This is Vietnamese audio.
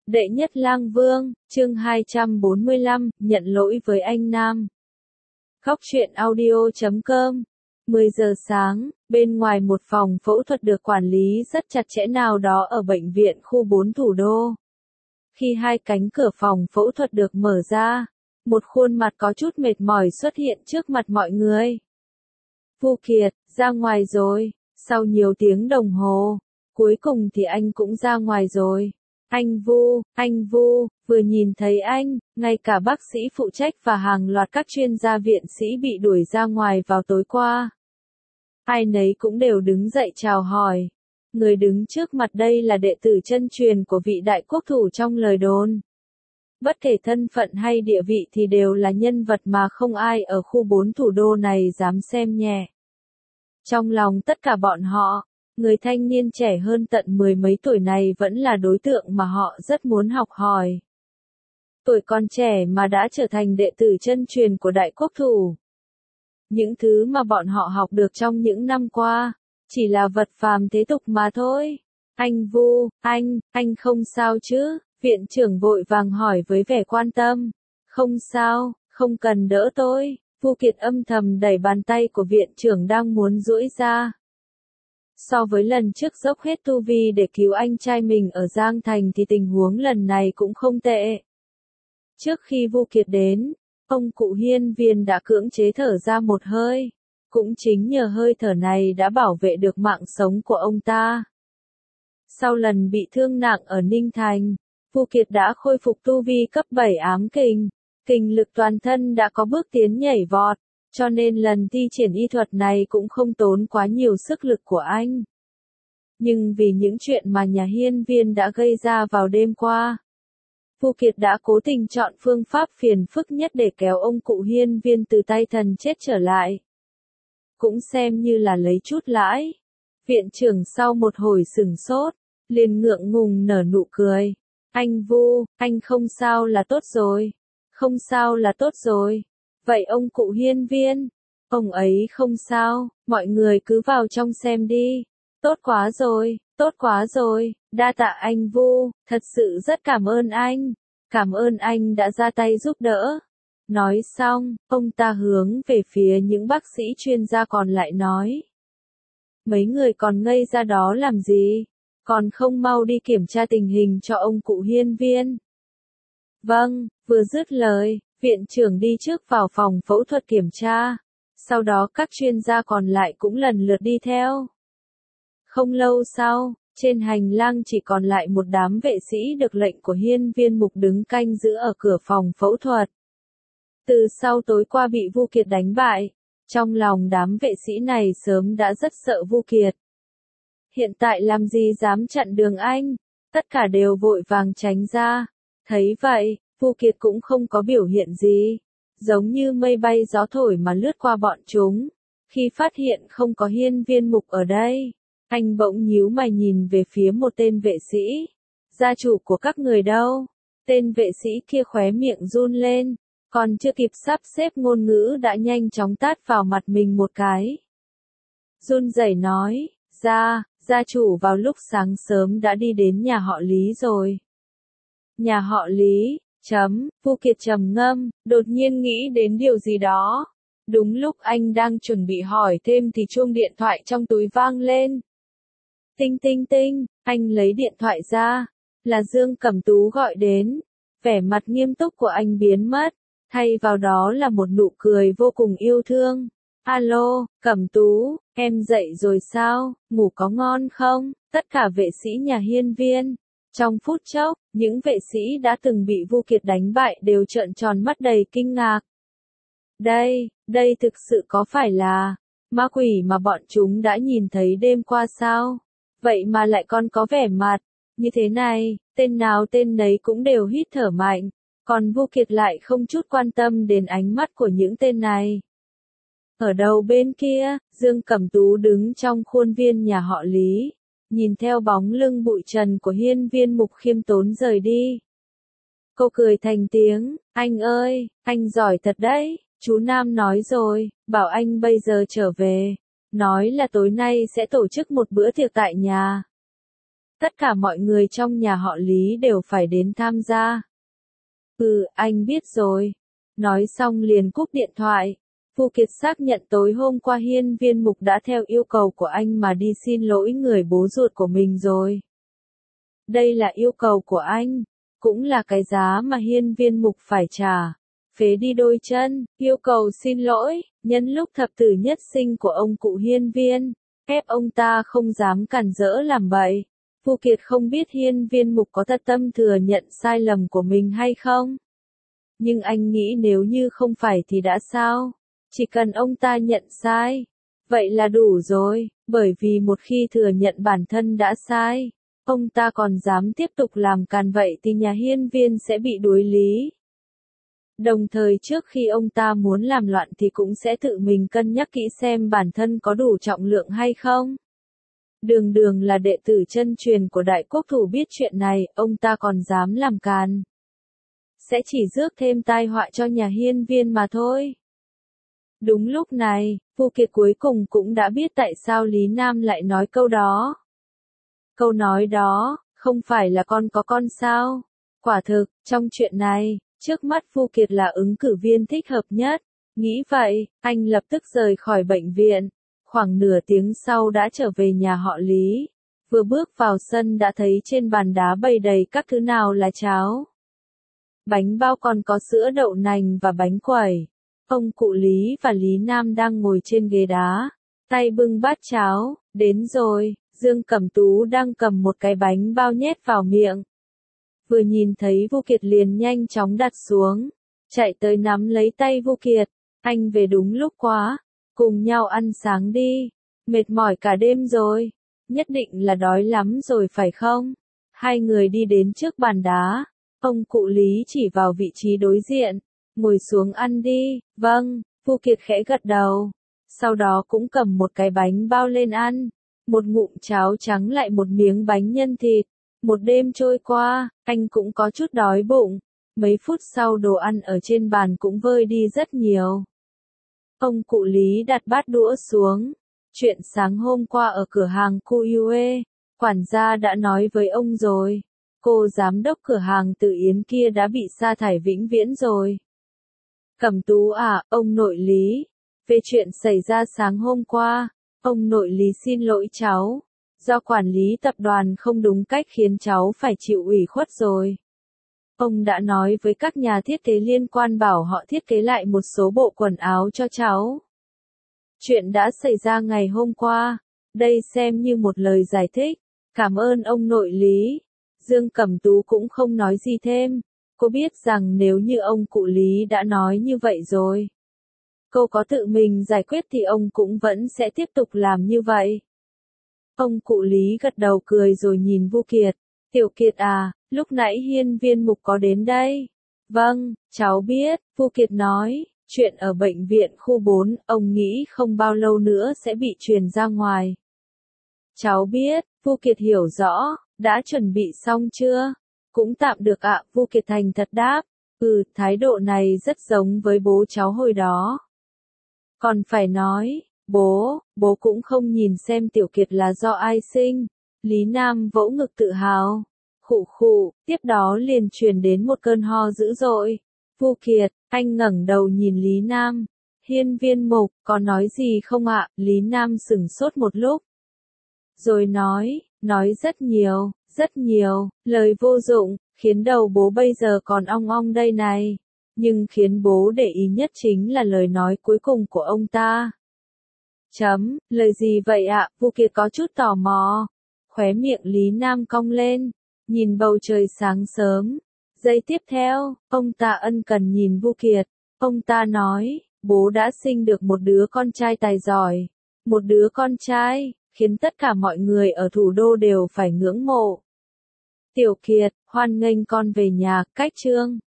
Đệ nhất lang vương, chương 245, nhận lỗi với anh Nam. Khóc chuyện audio.com 10 giờ sáng, bên ngoài một phòng phẫu thuật được quản lý rất chặt chẽ nào đó ở bệnh viện khu 4 thủ đô. Khi hai cánh cửa phòng phẫu thuật được mở ra, một khuôn mặt có chút mệt mỏi xuất hiện trước mặt mọi người. Vu Kiệt, ra ngoài rồi, sau nhiều tiếng đồng hồ, cuối cùng thì anh cũng ra ngoài rồi. Anh Vu, vừa nhìn thấy anh, ngay cả bác sĩ phụ trách và hàng loạt các chuyên gia viện sĩ bị đuổi ra ngoài vào tối qua. Ai nấy cũng đều đứng dậy chào hỏi. Người đứng trước mặt đây là đệ tử chân truyền của vị đại quốc thủ trong lời đồn. Bất kể thân phận hay địa vị thì đều là nhân vật mà không ai ở khu 4 thủ đô này dám xem nhẹ. Trong lòng tất cả bọn họ, người thanh niên trẻ hơn tận mười mấy tuổi này vẫn là đối tượng mà họ rất muốn học hỏi. Tuổi còn trẻ mà đã trở thành đệ tử chân truyền của đại quốc thủ. Những thứ mà bọn họ học được trong những năm qua, chỉ là vật phàm thế tục mà thôi. Anh Vu, anh không sao chứ? Viện trưởng vội vàng hỏi với vẻ quan tâm. Không sao, không cần đỡ tôi. Vu Kiệt âm thầm đẩy bàn tay của viện trưởng đang muốn duỗi ra. So với lần trước dốc hết tu vi để cứu anh trai mình ở Giang Thành thì tình huống lần này cũng không tệ. Trước khi Vu Kiệt đến, ông cụ Hiên Viên đã cưỡng chế thở ra một hơi. Cũng chính nhờ hơi thở này đã bảo vệ được mạng sống của ông ta. Sau lần bị thương nặng ở Ninh Thành, Vu Kiệt đã khôi phục tu vi cấp 7 ám kình. Kình lực toàn thân đã có bước tiến nhảy vọt, cho nên lần thi triển y thuật này cũng không tốn quá nhiều sức lực của anh. Nhưng vì những chuyện mà nhà Hiên Viên đã gây ra vào đêm qua, Vu Kiệt đã cố tình chọn phương pháp phiền phức nhất để kéo ông cụ Hiên Viên từ tay thần chết trở lại. Cũng xem như là lấy chút lãi. Viện trưởng sau một hồi sửng sốt, liền ngượng ngùng nở nụ cười. Anh Vu, anh không sao là tốt rồi. Không sao là tốt rồi. Vậy ông cụ Hiên Viên? Ông ấy không sao, mọi người cứ vào trong xem đi. Tốt quá rồi, đa tạ anh Vu, thật sự rất cảm ơn anh. Cảm ơn anh đã ra tay giúp đỡ. Nói xong, ông ta hướng về phía những bác sĩ chuyên gia còn lại nói. Mấy người còn ngây ra đó làm gì? Còn không mau đi kiểm tra tình hình cho ông cụ Hiên Viên. Vâng, vừa dứt lời, viện trưởng đi trước vào phòng phẫu thuật kiểm tra. Sau đó các chuyên gia còn lại cũng lần lượt đi theo. Không lâu sau, trên hành lang chỉ còn lại một đám vệ sĩ được lệnh của Hiên Viên Mục đứng canh giữ ở cửa phòng phẫu thuật. Từ sau tối qua bị Vu Kiệt đánh bại, trong lòng đám vệ sĩ này sớm đã rất sợ Vu Kiệt. Hiện tại làm gì dám chặn đường anh, tất cả đều vội vàng tránh ra. Thấy vậy, Vu Kiệt cũng không có biểu hiện gì, giống như mây bay gió thổi mà lướt qua bọn chúng. Khi phát hiện không có Hiên Viên Mục ở đây, anh bỗng nhíu mày nhìn về phía một tên vệ sĩ. Gia chủ của các người đâu? Tên vệ sĩ kia khóe miệng run lên, còn chưa kịp sắp xếp ngôn ngữ đã nhanh chóng tát vào mặt mình một cái. Run rẩy nói, gia chủ vào lúc sáng sớm đã đi đến nhà họ Lý rồi. Nhà họ Lý, Vu Kiệt trầm ngâm, đột nhiên nghĩ đến điều gì đó. Đúng lúc anh đang chuẩn bị hỏi thêm thì chuông điện thoại trong túi vang lên. Tinh tinh tinh, anh lấy điện thoại ra, là Dương Cẩm Tú gọi đến. Vẻ mặt nghiêm túc của anh biến mất, thay vào đó là một nụ cười vô cùng yêu thương. Alo, Cẩm Tú, em dậy rồi sao, ngủ có ngon không? Tất cả vệ sĩ nhà Hiên Viên. Trong phút chốc, những vệ sĩ đã từng bị Vu Kiệt đánh bại đều trợn tròn mắt đầy kinh ngạc. Đây thực sự có phải là ma quỷ mà bọn chúng đã nhìn thấy đêm qua sao? Vậy mà lại còn có vẻ mặt như thế này, tên nào tên nấy cũng đều hít thở mạnh, còn Vu Kiệt lại không chút quan tâm đến ánh mắt của những tên này. Ở đầu bên kia, Dương Cẩm Tú đứng trong khuôn viên nhà họ Lý, nhìn theo bóng lưng bụi trần của Hiên Viên Mục khiêm tốn rời đi. Cô cười thành tiếng, anh ơi, anh giỏi thật đấy, chú Nam nói rồi, bảo anh bây giờ trở về, nói là tối nay sẽ tổ chức một bữa tiệc tại nhà. Tất cả mọi người trong nhà họ Lý đều phải đến tham gia. Anh biết rồi. Nói xong liền cúp điện thoại. Vu Kiệt xác nhận tối hôm qua Hiên Viên Mục đã theo yêu cầu của anh mà đi xin lỗi người bố ruột của mình rồi. Đây là yêu cầu của anh, cũng là cái giá mà Hiên Viên Mục phải trả. Phế đi đôi chân, yêu cầu xin lỗi, nhân lúc thập tử nhất sinh của ông cụ Hiên Viên, ép ông ta không dám cản rỡ làm bậy. Vu Kiệt không biết Hiên Viên Mục có thật tâm thừa nhận sai lầm của mình hay không. Nhưng anh nghĩ nếu như không phải thì đã sao? Chỉ cần ông ta nhận sai, vậy là đủ rồi, bởi vì một khi thừa nhận bản thân đã sai, ông ta còn dám tiếp tục làm càn vậy thì nhà Hiên Viên sẽ bị đuối lý. Đồng thời trước khi ông ta muốn làm loạn thì cũng sẽ tự mình cân nhắc kỹ xem bản thân có đủ trọng lượng hay không. Đường Đường là đệ tử chân truyền của Đại Quốc Thủ biết chuyện này, ông ta còn dám làm càn. Sẽ chỉ rước thêm tai họa cho nhà Hiên Viên mà thôi. Đúng lúc này, Vu Kiệt cuối cùng cũng đã biết tại sao Lý Nam lại nói câu đó. Câu nói đó, không phải là con có con sao? Quả thực, trong chuyện này, trước mắt Vu Kiệt là ứng cử viên thích hợp nhất. Nghĩ vậy, anh lập tức rời khỏi bệnh viện. Khoảng nửa tiếng sau đã trở về nhà họ Lý. Vừa bước vào sân đã thấy trên bàn đá bày đầy các thứ nào là cháo, bánh bao còn có sữa đậu nành và bánh quẩy. Ông cụ Lý và Lý Nam đang ngồi trên ghế đá, tay bưng bát cháo, đến rồi, Dương Cẩm Tú đang cầm một cái bánh bao nhét vào miệng. Vừa nhìn thấy Vu Kiệt liền nhanh chóng đặt xuống, chạy tới nắm lấy tay Vu Kiệt, anh về đúng lúc quá, cùng nhau ăn sáng đi, mệt mỏi cả đêm rồi, nhất định là đói lắm rồi phải không? Hai người đi đến trước bàn đá, ông cụ Lý chỉ vào vị trí đối diện. Ngồi xuống ăn đi, vâng, Vu Kiệt khẽ gật đầu. Sau đó cũng cầm một cái bánh bao lên ăn. Một ngụm cháo trắng lại một miếng bánh nhân thịt. Một đêm trôi qua, anh cũng có chút đói bụng. Mấy phút sau đồ ăn ở trên bàn cũng vơi đi rất nhiều. Ông cụ Lý đặt bát đũa xuống. Chuyện sáng hôm qua ở cửa hàng Kuyue, quản gia đã nói với ông rồi. Cô giám đốc cửa hàng Tử Yến kia đã bị sa thải vĩnh viễn rồi. Cẩm Tú à, ông nội Lý. Về chuyện xảy ra sáng hôm qua, ông nội Lý xin lỗi cháu. Do quản lý tập đoàn không đúng cách khiến cháu phải chịu ủy khuất rồi. Ông đã nói với các nhà thiết kế liên quan bảo họ thiết kế lại một số bộ quần áo cho cháu. Chuyện đã xảy ra ngày hôm qua. Đây xem như một lời giải thích. Cảm ơn ông nội Lý. Dương Cẩm Tú cũng không nói gì thêm. Cô biết rằng nếu như ông cụ Lý đã nói như vậy rồi, cô có tự mình giải quyết thì ông cũng vẫn sẽ tiếp tục làm như vậy. Ông cụ Lý gật đầu cười rồi nhìn Vu Kiệt. Tiểu Kiệt à, lúc nãy Hiên Viên Mục có đến đây. Vâng, cháu biết, Vu Kiệt nói, chuyện ở bệnh viện khu 4, ông nghĩ không bao lâu nữa sẽ bị truyền ra ngoài. Cháu biết, Vu Kiệt hiểu rõ, đã chuẩn bị xong chưa? Cũng tạm được ạ, Vu Kiệt thành thật đáp. Thái độ này rất giống với bố cháu hồi đó. Còn phải nói, bố cũng không nhìn xem Tiểu Kiệt là do ai sinh. Lý Nam vỗ ngực tự hào. Khụ khụ, tiếp đó liền truyền đến một cơn ho dữ dội. Vu Kiệt, anh ngẩng đầu nhìn Lý Nam. Hiên Viên Mục, có nói gì không ạ? Lý Nam sửng sốt một lúc. Rồi nói rất nhiều, lời vô dụng, khiến đầu bố bây giờ còn ong ong đây này. Nhưng khiến bố để ý nhất chính là lời nói cuối cùng của ông ta. Lời gì vậy ạ? Vu Kiệt có chút tò mò. Khóe miệng Lý Nam cong lên, nhìn bầu trời sáng sớm. Giây tiếp theo, ông ta ân cần nhìn Vu Kiệt. Ông ta nói, bố đã sinh được một đứa con trai tài giỏi. Một đứa con trai, khiến tất cả mọi người ở thủ đô đều phải ngưỡng mộ. Tiểu Kiệt, hoan nghênh con về nhà, cách chương.